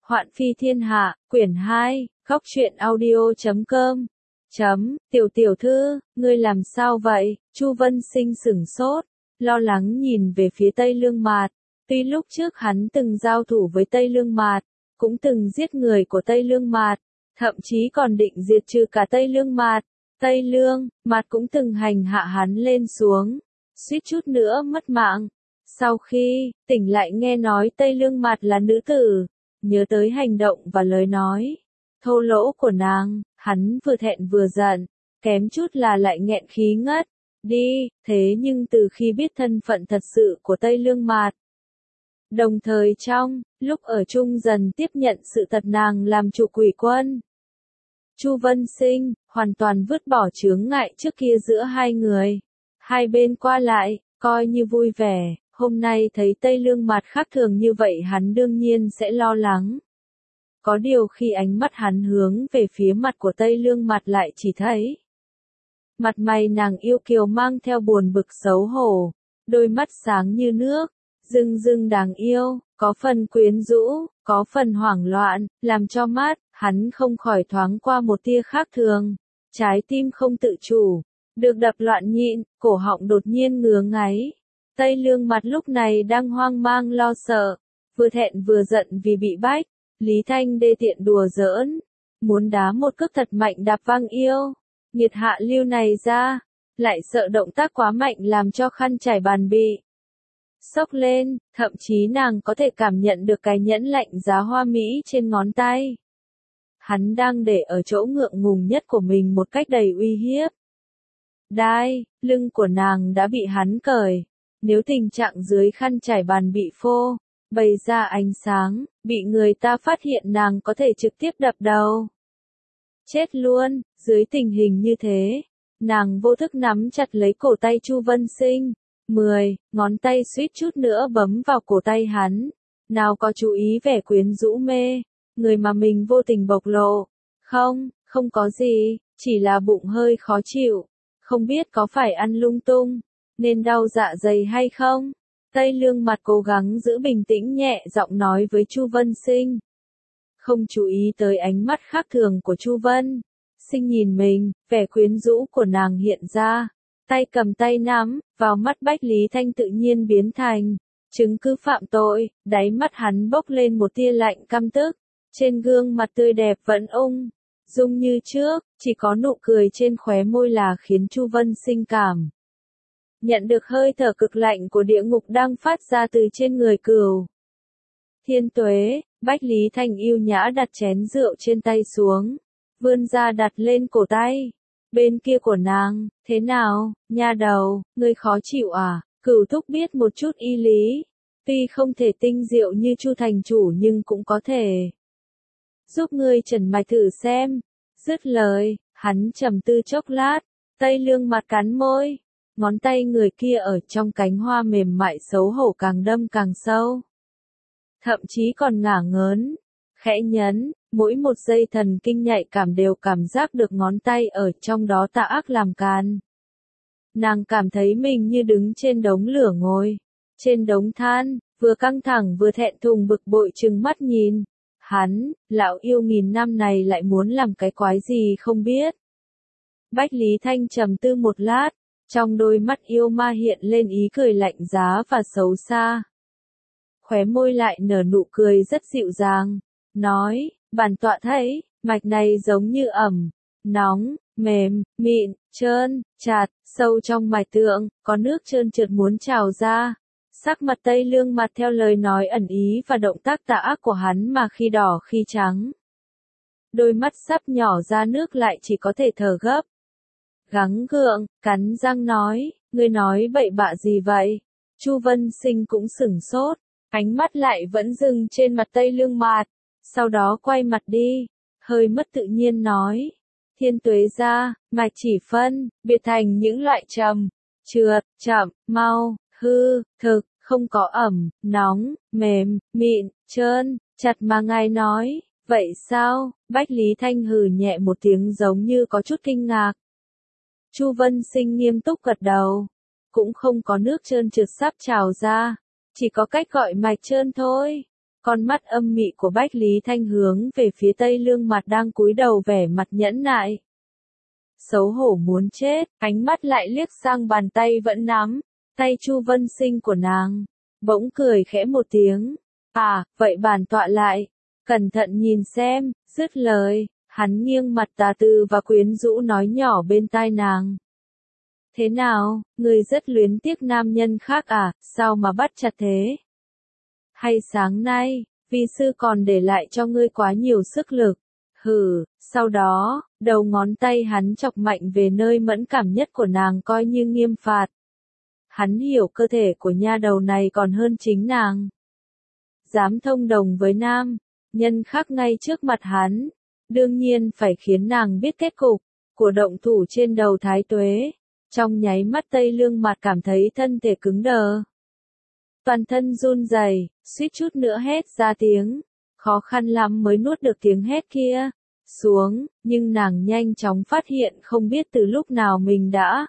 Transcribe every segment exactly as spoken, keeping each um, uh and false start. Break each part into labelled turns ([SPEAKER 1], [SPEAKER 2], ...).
[SPEAKER 1] Hoạn phi thiên hạ, quyển hai, góc truyện audio chấm com. Chấm, tiểu tiểu thư, ngươi làm sao vậy? Chu Vân Sinh sửng sốt, lo lắng nhìn về phía Tây Lương Mạt. Tuy lúc trước hắn từng giao thủ với Tây Lương Mạt, cũng từng giết người của Tây Lương Mạt, thậm chí còn định diệt trừ cả Tây Lương Mạt. Tây Lương Mạt cũng từng hành hạ hắn lên xuống, suýt chút nữa mất mạng. Sau khi tỉnh lại nghe nói Tây Lương Mạt là nữ tử, nhớ tới hành động và lời nói thô lỗ của nàng, hắn vừa thẹn vừa giận, kém chút là lại nghẹn khí ngất đi. Thế nhưng từ khi biết thân phận thật sự của Tây Lương Mạt, đồng thời trong lúc ở chung dần tiếp nhận sự thật nàng làm chủ quỷ quân, Chu Vân Sinh hoàn toàn vứt bỏ chướng ngại trước kia giữa hai người. Hai bên qua lại, coi như vui vẻ. Hôm nay thấy Tây Lương Mạt khác thường như vậy hắn đương nhiên sẽ lo lắng. Có điều khi ánh mắt hắn hướng về phía mặt của Tây Lương Mạt lại chỉ thấy mặt mày nàng yêu kiều mang theo buồn bực xấu hổ, đôi mắt sáng như nước, rưng rưng đáng yêu, có phần quyến rũ, có phần hoảng loạn, làm cho mắt hắn không khỏi thoáng qua một tia khác thường. Trái tim không tự chủ được đập loạn nhịp, cổ họng đột nhiên ngứa ngáy. Tây Lương Mạt lúc này đang hoang mang lo sợ, vừa thẹn vừa giận vì bị bách Lý Thanh đê tiện đùa giỡn, muốn đá một cước thật mạnh đạp văng yêu nghiệt hạ lưu này ra, lại sợ động tác quá mạnh làm cho khăn trải bàn bị xốc lên, thậm chí nàng có thể cảm nhận được cái nhẫn lạnh giá hoa mỹ trên ngón tay. Hắn đang để ở chỗ ngượng ngùng nhất của mình một cách đầy uy hiếp. Đai lưng của nàng đã bị hắn cởi. Nếu tình trạng dưới khăn trải bàn bị phô bày ra ánh sáng, bị người ta phát hiện nàng có thể trực tiếp đập đầu chết luôn. Dưới tình hình như thế, nàng vô thức nắm chặt lấy cổ tay Chu Vân Sinh. Mười ngón tay suýt chút nữa bấm vào cổ tay hắn. Nào có chú ý vẻ quyến rũ mê người mà mình vô tình bộc lộ. Không, không có gì, chỉ là bụng hơi khó chịu, không biết có phải ăn lung tung nên đau dạ dày hay không? Tây Lương Mạt cố gắng giữ bình tĩnh nhẹ giọng nói với Chu Vân Sinh. Không chú ý tới ánh mắt khác thường của Chu Vân Sinh nhìn mình, vẻ quyến rũ của nàng hiện ra. Tay cầm tay nắm, vào mắt Bách Lý Thanh tự nhiên biến thành chứng cứ phạm tội. Đáy mắt hắn bốc lên một tia lạnh căm tức. Trên gương mặt tươi đẹp vẫn ung dung như trước, chỉ có nụ cười trên khóe môi là khiến Chu Vân Sinh cảm nhận được hơi thở cực lạnh của địa ngục đang phát ra từ trên người Cửu Thiên Tuế. Bách Lý Thanh yêu nhã đặt chén rượu trên tay xuống, vươn ra đặt lên cổ tay bên kia của nàng. Thế nào, nha đầu, ngươi khó chịu à? Cửu thúc biết một chút y lý, tuy không thể tinh diệu như Chu thành chủ nhưng cũng có thể giúp ngươi trần mạch thử xem. Dứt lời, hắn trầm tư chốc lát. Tây Lương Mạt cắn môi, ngón tay người kia ở trong cánh hoa mềm mại xấu hổ càng đâm càng sâu, thậm chí còn ngả ngớn, khẽ nhấn, mỗi một giây thần kinh nhạy cảm đều cảm giác được ngón tay ở trong đó tà ác làm càn. Nàng cảm thấy mình như đứng trên đống lửa ngồi trên đống than, vừa căng thẳng vừa thẹn thùng bực bội trừng mắt nhìn hắn. Lão yêu nghìn năm này lại muốn làm cái quái gì không biết. Bách Lý Thanh trầm tư một lát, trong đôi mắt yêu ma hiện lên ý cười lạnh giá và xấu xa. Khóe môi lại nở nụ cười rất dịu dàng, nói, bản tọa thấy, mạch này giống như ẩm, nóng, mềm, mịn, trơn, chặt, sâu trong mạch tượng, có nước trơn trượt muốn trào ra. Sắc mặt Tây Lương Mạt theo lời nói ẩn ý và động tác tà ác của hắn mà khi đỏ khi trắng. Đôi mắt sắp nhỏ ra nước lại chỉ có thể thở gấp. Gắng gượng, cắn răng nói, ngươi nói bậy bạ gì vậy? Chu Vân Sinh cũng sửng sốt, ánh mắt lại vẫn dừng trên mặt Tây Lương Mạt, sau đó quay mặt đi, hơi mất tự nhiên nói. Thiên Tuế gia, mạch chỉ phân, biệt thành những loại trầm, trượt, chậm, mau, hư, thực, không có ẩm, nóng, mềm, mịn, trơn, chặt mà ngài nói. Vậy sao? Bách Lý Thanh hừ nhẹ một tiếng giống như có chút kinh ngạc. Chu Vân Sinh nghiêm túc gật đầu. Cũng không có nước trơn trượt sắp trào ra, chỉ có cách gọi mạch trơn thôi. Con mắt âm mị của Bách Lý Thanh hướng về phía Tây Lương Mặt đang cúi đầu vẻ mặt nhẫn nại. Xấu hổ muốn chết, ánh mắt lại liếc sang bàn tay vẫn nắm, tay Chu Vân Sinh của nàng. Bỗng cười khẽ một tiếng. À, vậy bản tọa lại. Cẩn thận nhìn xem, dứt lời, hắn nghiêng mặt tà tư và quyến rũ nói nhỏ bên tai nàng. Thế nào, người rất luyến tiếc nam nhân khác à, sao mà bắt chặt thế? Hay sáng nay, vi sư còn để lại cho ngươi quá nhiều sức lực. Hừ, sau đó, đầu ngón tay hắn chọc mạnh về nơi mẫn cảm nhất của nàng coi như nghiêm phạt. Hắn hiểu cơ thể của nha đầu này còn hơn chính nàng. Dám thông đồng với nam, nhân khác ngay trước mặt hắn, đương nhiên phải khiến nàng biết kết cục của động thủ trên đầu Thái Tuế. Trong nháy mắt Tây Lương Mặt cảm thấy thân thể cứng đờ. Toàn thân run rẩy, suýt chút nữa hét ra tiếng, khó khăn lắm mới nuốt được tiếng hét kia xuống, nhưng nàng nhanh chóng phát hiện không biết từ lúc nào mình đã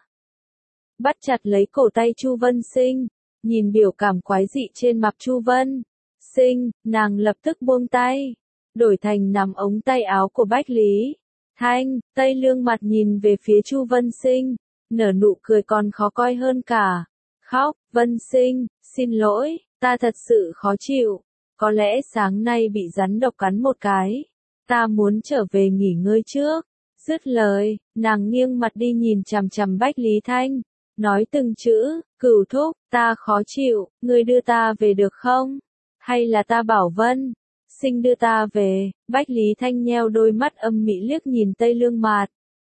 [SPEAKER 1] bắt chặt lấy cổ tay Chu Vân Sinh, nhìn biểu cảm quái dị trên mặt Chu Vân Sinh, nàng lập tức buông tay, đổi thành nắm ống tay áo của Bách Lý Thanh. Tây Lương Mặt nhìn về phía Chu Vân Sinh, nở nụ cười còn khó coi hơn cả khóc. Vân Sinh, xin lỗi, ta thật sự khó chịu, có lẽ sáng nay bị rắn độc cắn một cái, ta muốn trở về nghỉ ngơi trước. Dứt lời, nàng nghiêng mặt đi nhìn chằm chằm Bách Lý Thanh, nói từng chữ, Cửu thúc, ta khó chịu, ngươi đưa ta về được không? Hay là ta bảo Vân Sinh đưa ta về? Bách Lý Thanh nheo đôi mắt âm mị liếc nhìn Tây Lương Mạt.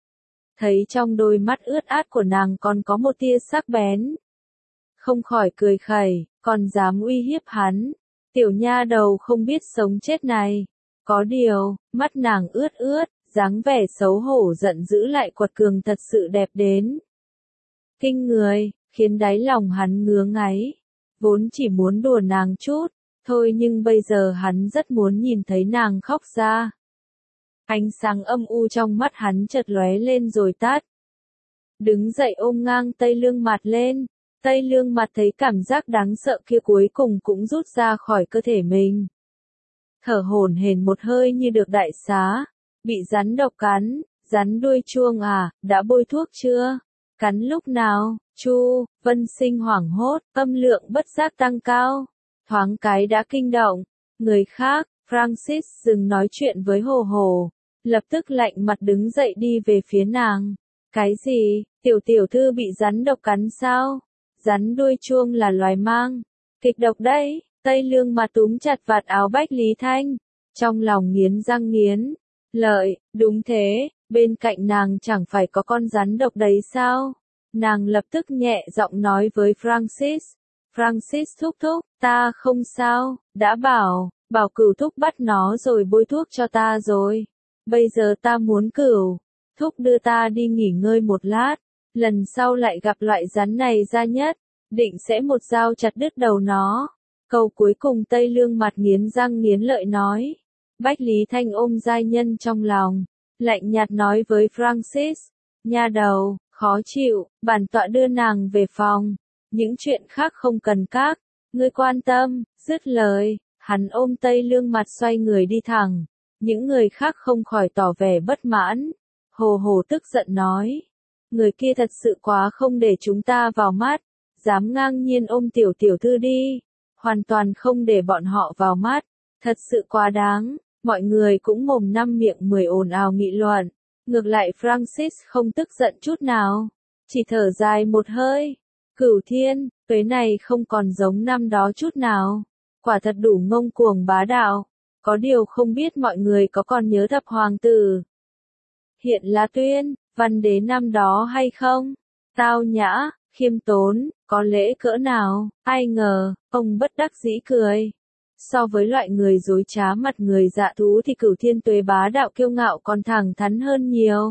[SPEAKER 1] Thấy trong đôi mắt ướt át của nàng còn có một tia sắc bén. Không khỏi cười khẩy, còn dám uy hiếp hắn. Tiểu nha đầu không biết sống chết này. Có điều, mắt nàng ướt ướt, dáng vẻ xấu hổ giận dữ lại quật cường thật sự đẹp đến kinh người, khiến đáy lòng hắn ngứa ngáy. Vốn chỉ muốn đùa nàng chút, thôi nhưng bây giờ hắn rất muốn nhìn thấy nàng khóc ra. Ánh sáng âm u trong mắt hắn chợt lóe lên rồi tắt. Đứng dậy ôm ngang Tây Lương Mặt lên, Tây Lương Mặt thấy cảm giác đáng sợ kia cuối cùng cũng rút ra khỏi cơ thể mình. Thở hổn hển một hơi như được đại xá, bị rắn độc cắn, rắn đuôi chuông à, đã bôi thuốc chưa? Cắn lúc nào? Chu Vân Sinh hoảng hốt, âm lượng bất giác tăng cao, thoáng cái đã kinh động. Người khác, Francis dừng nói chuyện với Hồ Hồ, lập tức lạnh mặt đứng dậy đi về phía nàng. Cái gì? Tiểu tiểu thư bị rắn độc cắn sao? Rắn đuôi chuông là loài mang kịch độc đấy. Tây Lương Mặt túm chặt vạt áo Bách Lý Thanh, trong lòng nghiến răng nghiến lợi. Đúng thế, bên cạnh nàng chẳng phải có con rắn độc đấy sao? Nàng lập tức nhẹ giọng nói với Francis. Francis thúc thúc, ta không sao, đã bảo, bảo Cửu thúc bắt nó rồi bôi thuốc cho ta rồi. Bây giờ ta muốn Cửu thúc đưa ta đi nghỉ ngơi một lát, lần sau lại gặp loại rắn này ra nhất, định sẽ một dao chặt đứt đầu nó. Câu cuối cùng Tây Lương Mặt nghiến răng nghiến lợi nói. Bách Lý Thanh ôm giai nhân trong lòng, lạnh nhạt nói với Francis. Nha đầu, khó chịu, bản tọa đưa nàng về phòng. Những chuyện khác không cần các ngươi quan tâm. Dứt lời, hắn ôm Tây Lương Mặt xoay người đi thẳng. Những người khác không khỏi tỏ vẻ bất mãn. Hồ Hồ tức giận nói. Người kia thật sự quá không để chúng ta vào mắt, dám ngang nhiên ôm tiểu tiểu thư đi, hoàn toàn không để bọn họ vào mắt, thật sự quá đáng. Mọi người cũng mồm năm miệng mười ồn ào nghị luận. Ngược lại Francis không tức giận chút nào, chỉ thở dài một hơi. Cửu Thiên, tuế này không còn giống năm đó chút nào, quả thật đủ ngông cuồng bá đạo. Có điều không biết mọi người có còn nhớ thập hoàng tử Hiện La Tuyên, văn đế năm đó hay không? Tao nhã, khiêm tốn, có lễ cỡ nào? Ai ngờ, ông bất đắc dĩ cười. So với loại người dối trá mặt người dạ thú thì Cửu Thiên tuế bá đạo kiêu ngạo còn thẳng thắn hơn nhiều.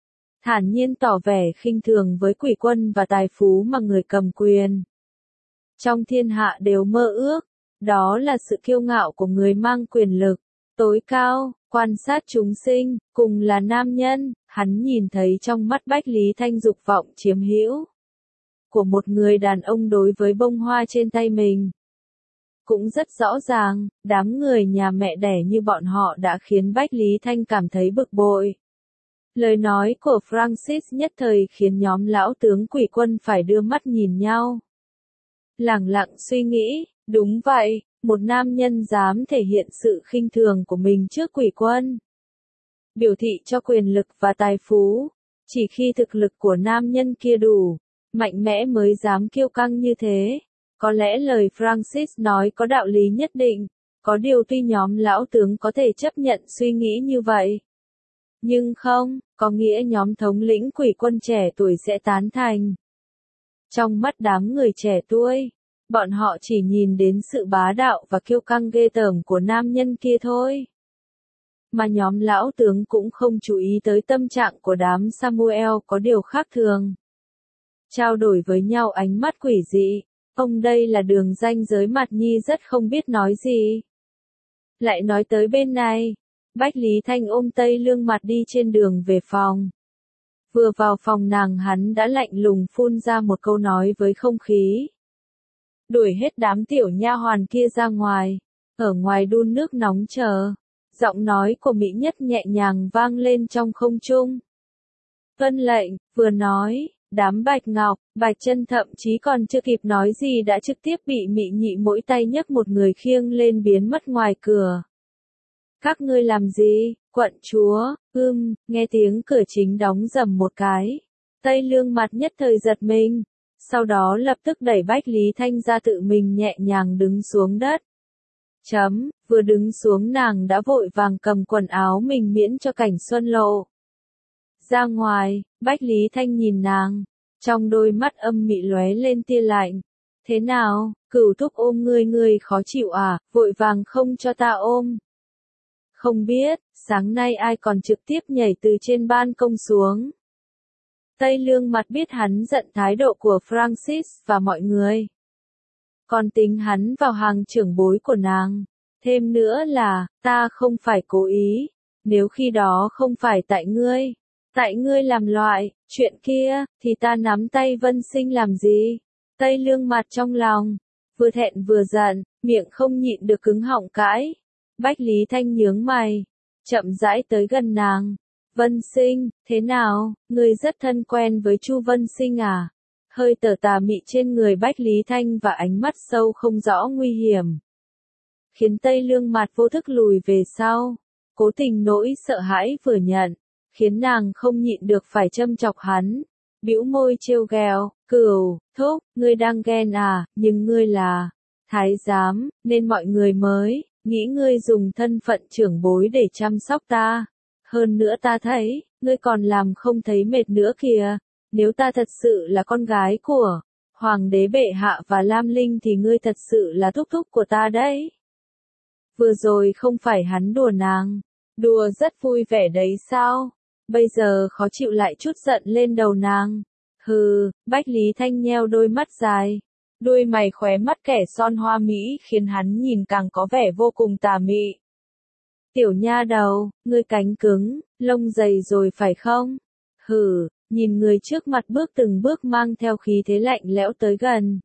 [SPEAKER 1] Thản nhiên tỏ vẻ khinh thường với quỷ quân và tài phú mà người cầm quyền trong thiên hạ đều mơ ước. Đó là sự kiêu ngạo của người mang quyền lực tối cao, quan sát chúng sinh, cùng là nam nhân. Hắn nhìn thấy trong mắt Bách Lý Thanh dục vọng chiếm hữu của một người đàn ông đối với bông hoa trên tay mình. cũng rất rõ ràng, đám người nhà mẹ đẻ như bọn họ đã khiến Bách Lý Thanh cảm thấy bực bội. Lời nói của Francis nhất thời khiến nhóm lão tướng quỷ quân phải đưa mắt nhìn nhau. Lẳng lặng suy nghĩ, đúng vậy, một nam nhân dám thể hiện sự khinh thường của mình trước quỷ quân. Biểu thị cho quyền lực và tài phú, chỉ khi thực lực của nam nhân kia đủ, mạnh mẽ mới dám kiêu căng như thế. Có lẽ lời Francis nói có đạo lý nhất định, có điều tuy nhóm lão tướng có thể chấp nhận suy nghĩ như vậy. Nhưng không, có nghĩa nhóm thống lĩnh quỷ quân trẻ tuổi sẽ tán thành. Trong mắt đám người trẻ tuổi, bọn họ chỉ nhìn đến sự bá đạo và kiêu căng ghê tởm của nam nhân kia thôi. Mà nhóm lão tướng cũng không chú ý tới tâm trạng của đám Samuel có điều khác thường. Trao đổi với nhau ánh mắt quỷ dị, ông đây là đường ranh giới mặt nhi rất không biết nói gì. Lại nói tới bên này, Bách Lý Thanh ôm Tây Lương Mặt đi trên đường về phòng. Vừa vào phòng nàng hắn đã lạnh lùng phun ra một câu nói với không khí. Đuổi hết đám tiểu nha hoàn kia ra ngoài, ở ngoài đun nước nóng chờ. Giọng nói của Mỹ Nhất nhẹ nhàng vang lên trong không trung. Vân lệnh, vừa nói, đám Bạch Ngọc, Bạch Chân thậm chí còn chưa kịp nói gì đã trực tiếp bị Mị Nhị mỗi tay nhấc một người khiêng lên biến mất ngoài cửa. Các ngươi làm gì, quận chúa, ưm, nghe tiếng cửa chính đóng rầm một cái. Tây Lương Mặt nhất thời giật mình, sau đó lập tức đẩy Bách Lý Thanh ra tự mình nhẹ nhàng đứng xuống đất. Chấm, vừa đứng xuống nàng đã vội vàng cầm quần áo mình miễn cho cảnh xuân lộ. Ra ngoài, Bách Lý Thanh nhìn nàng, trong đôi mắt âm mị lóe lên tia lạnh. Thế nào, Cửu thúc ôm ngươi ngươi khó chịu à, vội vàng không cho ta ôm. Không biết, sáng nay ai còn trực tiếp nhảy từ trên ban công xuống. Tây Lương Mặt biết hắn giận thái độ của Francis và mọi người. Còn tính hắn vào hàng trưởng bối của nàng. Thêm nữa là, ta không phải cố ý, nếu khi đó không phải tại ngươi, tại ngươi làm loại, chuyện kia, thì ta nắm tay Vân Sinh làm gì? Tây Lương Mặt trong lòng, vừa thẹn vừa giận, miệng không nhịn được cứng họng cãi. Bách Lý Thanh nhướng mày, chậm rãi tới gần nàng. Vân Sinh, thế nào, ngươi rất thân quen với Chu Vân Sinh à? Hơi tở tà mị trên người Bách Lý Thanh và ánh mắt sâu không rõ nguy hiểm. Khiến Tây Lương Mặt vô thức lùi về sau. Cố tình nỗi sợ hãi vừa nhận, khiến nàng không nhịn được phải châm chọc hắn. Bĩu môi trêu ghẹo, Cửu thúc, ngươi đang ghen à, nhưng ngươi là thái giám, nên mọi người mới nghĩ ngươi dùng thân phận trưởng bối để chăm sóc ta. Hơn nữa ta thấy, ngươi còn làm không thấy mệt nữa kìa. Nếu ta thật sự là con gái của Hoàng đế bệ hạ và Lam Linh thì ngươi thật sự là thúc thúc của ta đấy. Vừa rồi không phải hắn đùa nàng, đùa rất vui vẻ đấy sao? Bây giờ khó chịu lại chút giận lên đầu nàng. Hừ, Bách Lý Thanh nheo đôi mắt dài, đuôi mày khóe mắt kẻ son hoa mỹ khiến hắn nhìn càng có vẻ vô cùng tà mị. Tiểu nha đầu, ngươi cánh cứng, lông dày rồi phải không? Hừ, nhìn người trước mặt bước từng bước mang theo khí thế lạnh lẽo tới gần.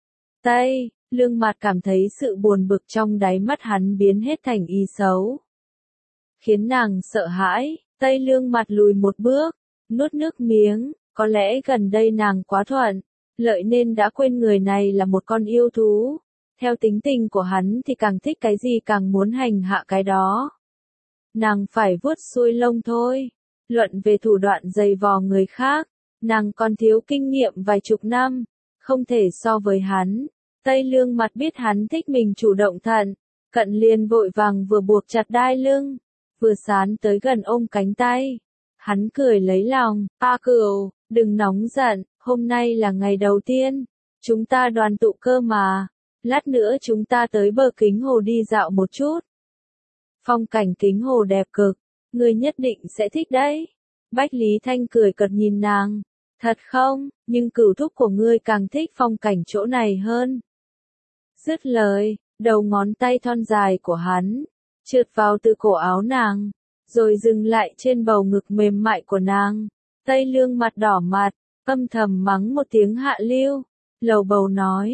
[SPEAKER 1] Tây Lương Mặt cảm thấy sự buồn bực trong đáy mắt hắn biến hết thành ý xấu. Khiến nàng sợ hãi, Tây Lương Mặt lùi một bước, nuốt nước miếng, có lẽ gần đây nàng quá thuận lợi nên đã quên người này là một con yêu thú. Theo tính tình của hắn thì càng thích cái gì càng muốn hành hạ cái đó. Nàng phải vuốt xuôi lông thôi. Luận về thủ đoạn giày vò người khác, nàng còn thiếu kinh nghiệm vài chục năm, không thể so với hắn. Tây Lương Mặt biết hắn thích mình chủ động thận, cận liền vội vàng vừa buộc chặt đai lưng, vừa sán tới gần ôm cánh tay. Hắn cười lấy lòng, "A Cửu, đừng nóng giận, hôm nay là ngày đầu tiên, chúng ta đoàn tụ cơ mà, lát nữa chúng ta tới bờ Kính Hồ đi dạo một chút. Phong cảnh Kính Hồ đẹp cực, ngươi nhất định sẽ thích đấy." Bách Lý Thanh cười cợt nhìn nàng, "Thật không, nhưng Cửu thúc của ngươi càng thích phong cảnh chỗ này hơn." Dứt lời, đầu ngón tay thon dài của hắn trượt vào từ cổ áo nàng, rồi dừng lại trên bầu ngực mềm mại của nàng. Tây Lương Mặt đỏ mặt, âm thầm mắng một tiếng hạ lưu, lầu bầu nói,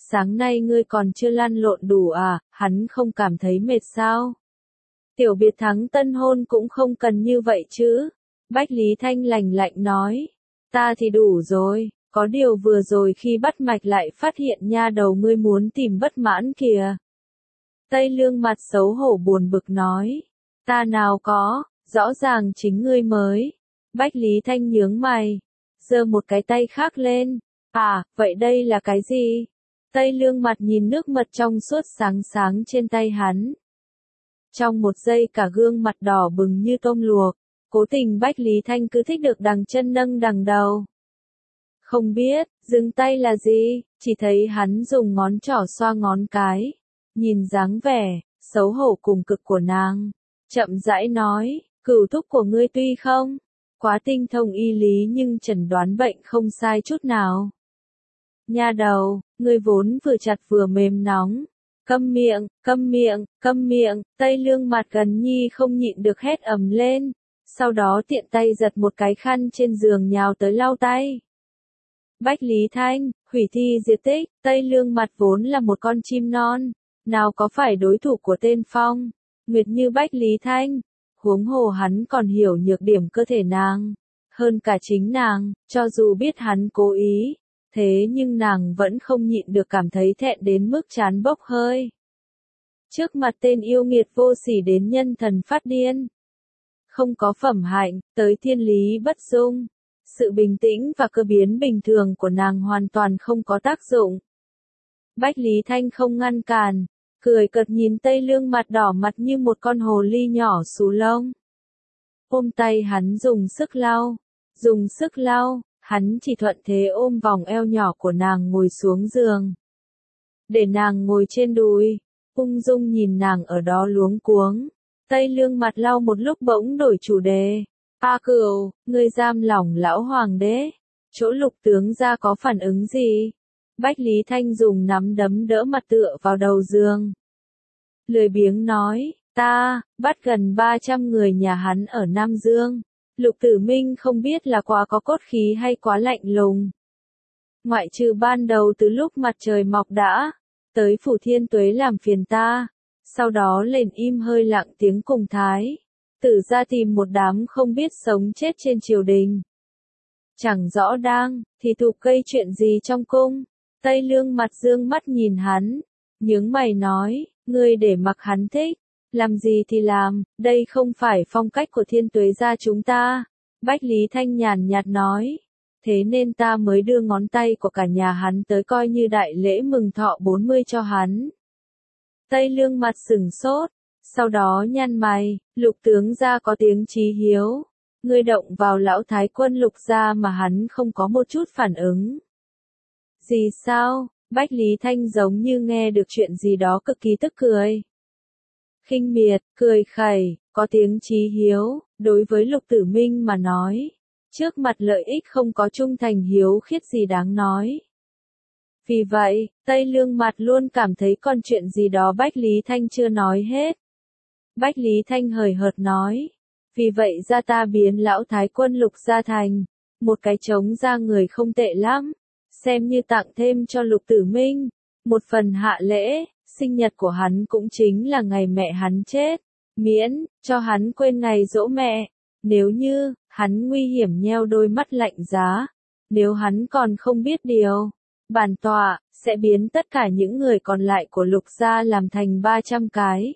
[SPEAKER 1] sáng nay ngươi còn chưa lăn lộn đủ à, hắn không cảm thấy mệt sao? Tiểu biệt thắng tân hôn cũng không cần như vậy chứ. Bách Lý Thanh lành lạnh nói. Ta thì đủ rồi, có điều vừa rồi khi bắt mạch lại phát hiện nha đầu ngươi muốn tìm bất mãn kìa. Tây Lương mặt xấu hổ buồn bực nói. Ta nào có, rõ ràng chính ngươi mới. Bách Lý Thanh nhướng mày, giơ một cái tay khác lên. À, vậy đây là cái gì? Tây Lương mặt nhìn nước mật trong suốt sáng sáng trên tay hắn. Trong một giây cả gương mặt đỏ bừng như tôm luộc, cố tình Bách Lý Thanh cứ thích được đằng chân nâng đằng đầu. Không biết, dừng tay là gì, chỉ thấy hắn dùng ngón trỏ xoa ngón cái. Nhìn dáng vẻ, xấu hổ cùng cực của nàng. Chậm rãi nói, cửu thúc của ngươi tuy không quá tinh thông y lý nhưng chẩn đoán bệnh không sai chút nào. Nha đầu, ngươi vốn vừa chặt vừa mềm nóng. Câm miệng, câm miệng, câm miệng, Tây Lương mặt gần nhi không nhịn được hét ầm lên. Sau đó tiện tay giật một cái khăn trên giường nhào tới lau tay. Bách Lý Thanh, hủy thi diệt tích, Tây Lương mặt vốn là một con chim non. Nào có phải đối thủ của tên Phong Nguyệt như Bách Lý Thanh. Huống hồ hắn còn hiểu nhược điểm cơ thể nàng. Hơn cả chính nàng, cho dù biết hắn cố ý. Thế nhưng nàng vẫn không nhịn được cảm thấy thẹn đến mức chán bốc hơi. Trước mặt tên yêu nghiệt vô sỉ đến nhân thần phát điên. Không có phẩm hạnh, tới thiên lý bất dung. Sự bình tĩnh và cơ biến bình thường của nàng hoàn toàn không có tác dụng. Bách Lý Thanh không ngăn cản, cười cợt nhìn Tây Lương mặt đỏ mặt như một con hồ ly nhỏ xù lông. Ôm tay hắn dùng sức lau, dùng sức lau. Hắn chỉ thuận thế ôm vòng eo nhỏ của nàng ngồi xuống giường. Để nàng ngồi trên đùi, ung dung nhìn nàng ở đó luống cuống. Tây Lương mặt lau một lúc bỗng đổi chủ đề. A Cửu, ngươi giam lỏng lão hoàng đế. Chỗ Lục tướng gia có phản ứng gì? Bách Lý Thanh dùng nắm đấm đỡ mặt tựa vào đầu giường. Lười biếng nói, ta, bắt gần ba trăm người nhà hắn ở Nam Dương. Lục Tử Minh không biết là quá có cốt khí hay quá lạnh lùng. Ngoại trừ ban đầu từ lúc mặt trời mọc đã, tới Phủ Thiên Tuế làm phiền ta, sau đó lên im hơi lặng tiếng cùng Thái, Tử ra tìm một đám không biết sống chết trên triều đình. Chẳng rõ đang, thì thục gây chuyện gì trong cung. Tây Lương mặt dương mắt nhìn hắn, nhướng mày nói, ngươi để mặc hắn thích. Làm gì thì làm, đây không phải phong cách của Thiên Tuế gia chúng ta. Bách Lý Thanh nhàn nhạt nói. Thế nên ta mới đưa ngón tay của cả nhà hắn tới coi như đại lễ mừng thọ bốn mươi cho hắn. Tây Lương mặt sừng sốt, sau đó nhăn mày, Lục tướng gia có tiếng chí hiếu. Ngươi động vào lão thái quân Lục gia mà hắn không có một chút phản ứng. Gì sao? Bách Lý Thanh giống như nghe được chuyện gì đó cực kỳ tức cười. Khinh miệt, cười khẩy, có tiếng chí hiếu, đối với Lục Tử Minh mà nói. Trước mặt lợi ích không có trung thành hiếu khiết gì đáng nói. Vì vậy, Tây Lương mặt luôn cảm thấy còn chuyện gì đó Bách Lý Thanh chưa nói hết. Bách Lý Thanh hời hợt nói. Vì vậy ra ta biến lão thái quân Lục gia thành một cái trống ra người không tệ lắm. Xem như tặng thêm cho Lục Tử Minh một phần hạ lễ. Sinh nhật của hắn cũng chính là ngày mẹ hắn chết. Miễn, cho hắn quên ngày giỗ mẹ. Nếu như, hắn nguy hiểm nheo đôi mắt lạnh giá. Nếu hắn còn không biết điều, bản tọa, sẽ biến tất cả những người còn lại của Lục gia làm thành ba trăm cái.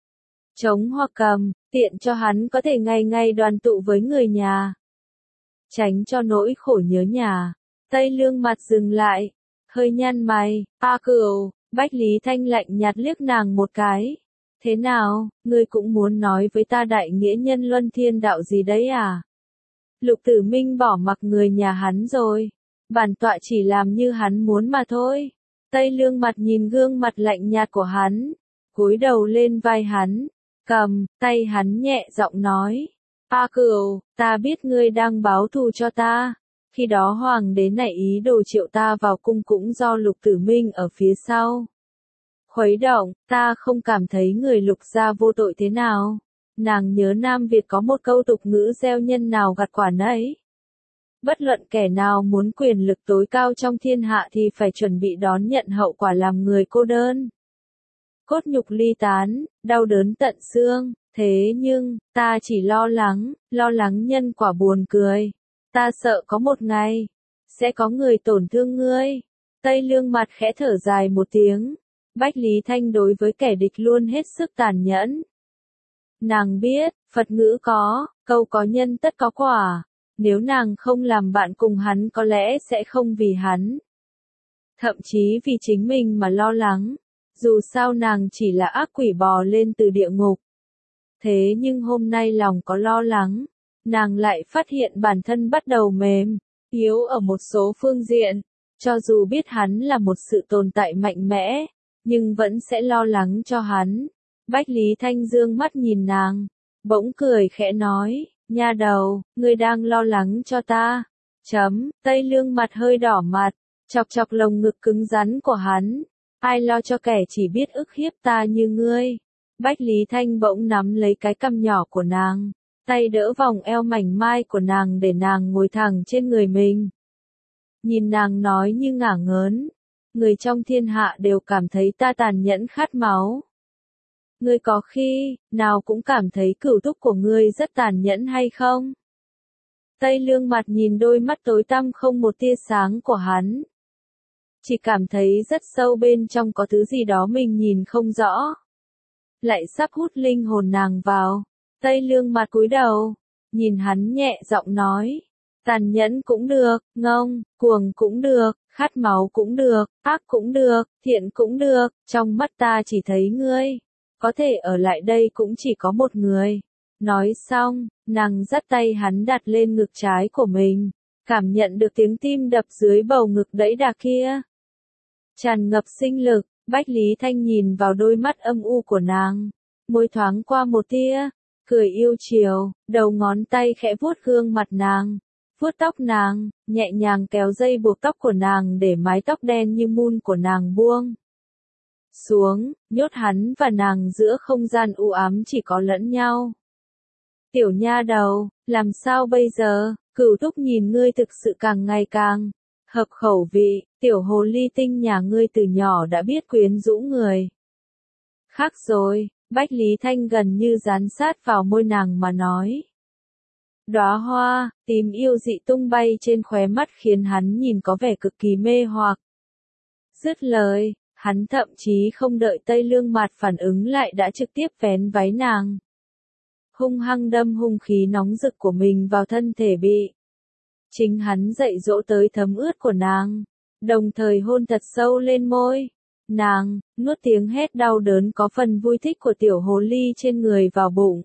[SPEAKER 1] Trống hoặc cầm, tiện cho hắn có thể ngày ngày đoàn tụ với người nhà. Tránh cho nỗi khổ nhớ nhà. Tây Lương mặt dừng lại, hơi nhăn mày, A Cửu. Bách Lý Thanh lạnh nhạt liếc nàng một cái. Thế nào, ngươi cũng muốn nói với ta đại nghĩa nhân luân thiên đạo gì đấy à? Lục Tử Minh bỏ mặc người nhà hắn rồi. Bản tọa chỉ làm như hắn muốn mà thôi. Tây Lương mặt nhìn gương mặt lạnh nhạt của hắn. Cúi đầu lên vai hắn. Cầm, tay hắn nhẹ giọng nói. A Cửu, ta biết ngươi đang báo thù cho ta. Khi đó hoàng đế nảy ý đồ triệu ta vào cung cũng do Lục Tử Minh ở phía sau. Khuấy động, ta không cảm thấy người Lục gia vô tội thế nào. Nàng nhớ Nam Việt có một câu tục ngữ gieo nhân nào gặt quả nấy. Bất luận kẻ nào muốn quyền lực tối cao trong thiên hạ thì phải chuẩn bị đón nhận hậu quả làm người cô đơn. Cốt nhục ly tán, đau đớn tận xương, thế nhưng, ta chỉ lo lắng, lo lắng nhân quả buồn cười. Ta sợ có một ngày, sẽ có người tổn thương ngươi. Tây Lương mặt khẽ thở dài một tiếng. Bách Lý Thanh đối với kẻ địch luôn hết sức tàn nhẫn. Nàng biết, Phật ngữ có, câu có nhân tất có quả. Nếu nàng không làm bạn cùng hắn có lẽ sẽ không vì hắn. Thậm chí vì chính mình mà lo lắng. Dù sao nàng chỉ là ác quỷ bò lên từ địa ngục. Thế nhưng hôm nay lòng có lo lắng. Nàng lại phát hiện bản thân bắt đầu mềm, yếu ở một số phương diện. Cho dù biết hắn là một sự tồn tại mạnh mẽ, nhưng vẫn sẽ lo lắng cho hắn. Bách Lý Thanh dương mắt nhìn nàng, bỗng cười khẽ nói, nha đầu, ngươi đang lo lắng cho ta. Chấm, Tây Lương mặt hơi đỏ mặt, chọc chọc lồng ngực cứng rắn của hắn. Ai lo cho kẻ chỉ biết ức hiếp ta như ngươi. Bách Lý Thanh bỗng nắm lấy cái cằm nhỏ của nàng, tay đỡ vòng eo mảnh mai của nàng để nàng ngồi thẳng trên người mình. Nhìn nàng nói như ngả ngớn, người trong thiên hạ đều cảm thấy ta tàn nhẫn khát máu. Ngươi có khi, nào cũng cảm thấy cửu thúc của ngươi rất tàn nhẫn hay không? Tây Lương mặt nhìn đôi mắt tối tăm không một tia sáng của hắn. Chỉ cảm thấy rất sâu bên trong có thứ gì đó mình nhìn không rõ. Lại sắp hút linh hồn nàng vào. Tây Lương mặt cúi đầu, nhìn hắn nhẹ giọng nói. Tàn nhẫn cũng được, ngông, cuồng cũng được, khát máu cũng được, ác cũng được, thiện cũng được, trong mắt ta chỉ thấy ngươi. Có thể ở lại đây cũng chỉ có một người. Nói xong, nàng dắt tay hắn đặt lên ngực trái của mình, cảm nhận được tiếng tim đập dưới bầu ngực đẫy đà kia. Tràn ngập sinh lực, Bách Lý Thanh nhìn vào đôi mắt âm u của nàng, môi thoáng qua một tia, cười yêu chiều, đầu ngón tay khẽ vuốt gương mặt nàng, vuốt tóc nàng, nhẹ nhàng kéo dây buộc tóc của nàng để mái tóc đen như mun của nàng buông xuống, nhốt hắn và nàng giữa không gian u ám chỉ có lẫn nhau. Tiểu nha đầu, làm sao bây giờ? Cửu thúc nhìn ngươi thực sự càng ngày càng hợp khẩu vị, tiểu hồ ly tinh nhà ngươi từ nhỏ đã biết quyến rũ người. Khác rồi, Bách Lý Thanh gần như dán sát vào môi nàng mà nói. Đóa hoa, tím yêu dị tung bay trên khóe mắt khiến hắn nhìn có vẻ cực kỳ mê hoặc. Dứt lời, hắn thậm chí không đợi Tây Lương mặt phản ứng lại đã trực tiếp vén váy nàng. Hung hăng đâm hung khí nóng rực của mình vào thân thể bị. Chính hắn dạy dỗ tới thấm ướt của nàng, đồng thời hôn thật sâu lên môi. Nàng, nuốt tiếng hét đau đớn có phần vui thích của tiểu hồ ly trên người vào bụng.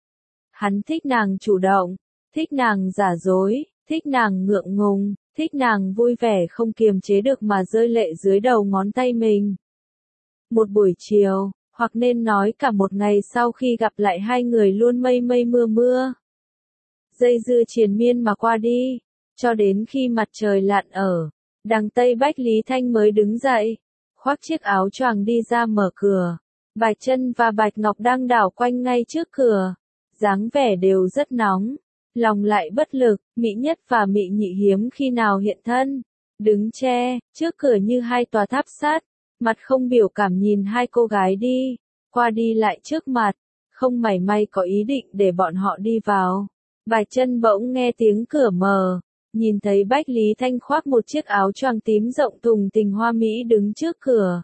[SPEAKER 1] Hắn thích nàng chủ động, thích nàng giả dối, thích nàng ngượng ngùng, thích nàng vui vẻ không kiềm chế được mà rơi lệ dưới đầu ngón tay mình. Một buổi chiều, hoặc nên nói cả một ngày sau khi gặp lại hai người luôn mây mây mưa mưa. Dây dưa triền miên mà qua đi, cho đến khi mặt trời lặn ở đằng Tây Bách Lý Thanh mới đứng dậy, khoác chiếc áo choàng đi ra mở cửa. Bạch Chân và Bạch Ngọc đang đảo quanh ngay trước cửa, dáng vẻ đều rất nóng, lòng lại bất lực, Mỹ Nhất và Mị Nhị hiếm khi nào hiện thân, đứng che trước cửa như hai tòa tháp sắt, mặt không biểu cảm nhìn hai cô gái đi qua đi lại trước mặt, không mảy may có ý định để bọn họ đi vào. Bạch Chân bỗng nghe tiếng cửa mở, nhìn thấy Bách Lý Thanh khoác một chiếc áo choàng tím rộng thùng thình hoa mỹ đứng trước cửa,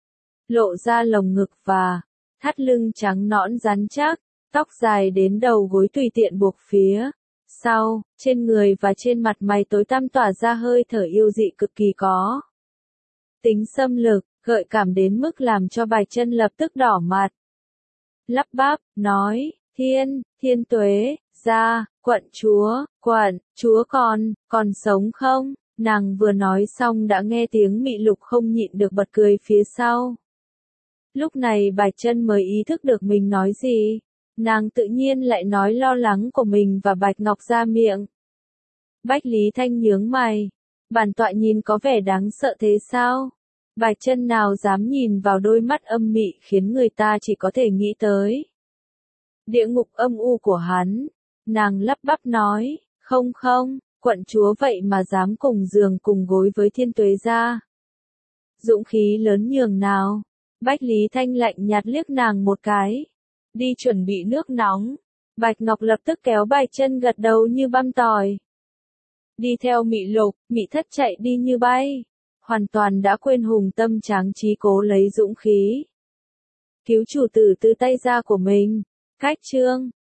[SPEAKER 1] lộ ra lồng ngực và thắt lưng trắng nõn rắn chắc, tóc dài đến đầu gối tùy tiện buộc phía sau, trên người và trên mặt mày tối tăm tỏa ra hơi thở yêu dị cực kỳ có tính xâm lược, gợi cảm đến mức làm cho Bạch Chân lập tức đỏ mặt. Lắp bắp, nói, thiên, thiên tuế, gia, quận chúa, quận, chúa còn, còn sống không? Nàng vừa nói xong đã nghe tiếng Mị Lục không nhịn được bật cười phía sau. Lúc này Bạch Chân mới ý thức được mình nói gì. Nàng tự nhiên lại nói lo lắng của mình và Bạch Ngọc ra miệng. Bách Lý Thanh nhướng mày. Bản tọa nhìn có vẻ đáng sợ thế sao? Bạch Chân nào dám nhìn vào đôi mắt âm mị khiến người ta chỉ có thể nghĩ tới địa ngục âm u của hắn. Nàng lắp bắp nói, không không, Quận chúa vậy mà dám cùng giường cùng gối với Thiên Tuế gia. Dũng khí lớn nhường nào. Bách Lý Thanh lạnh nhạt liếc nàng một cái. Đi chuẩn bị nước nóng. Bạch Ngọc lập tức kéo Bạch Chân gật đầu như băm tỏi. Đi theo Mị Lục, Mị Thất chạy đi như bay. Hoàn toàn đã quên hùng tâm tráng trí cố lấy dũng khí. Cứu chủ tử từ tay ra của mình. Cách chương.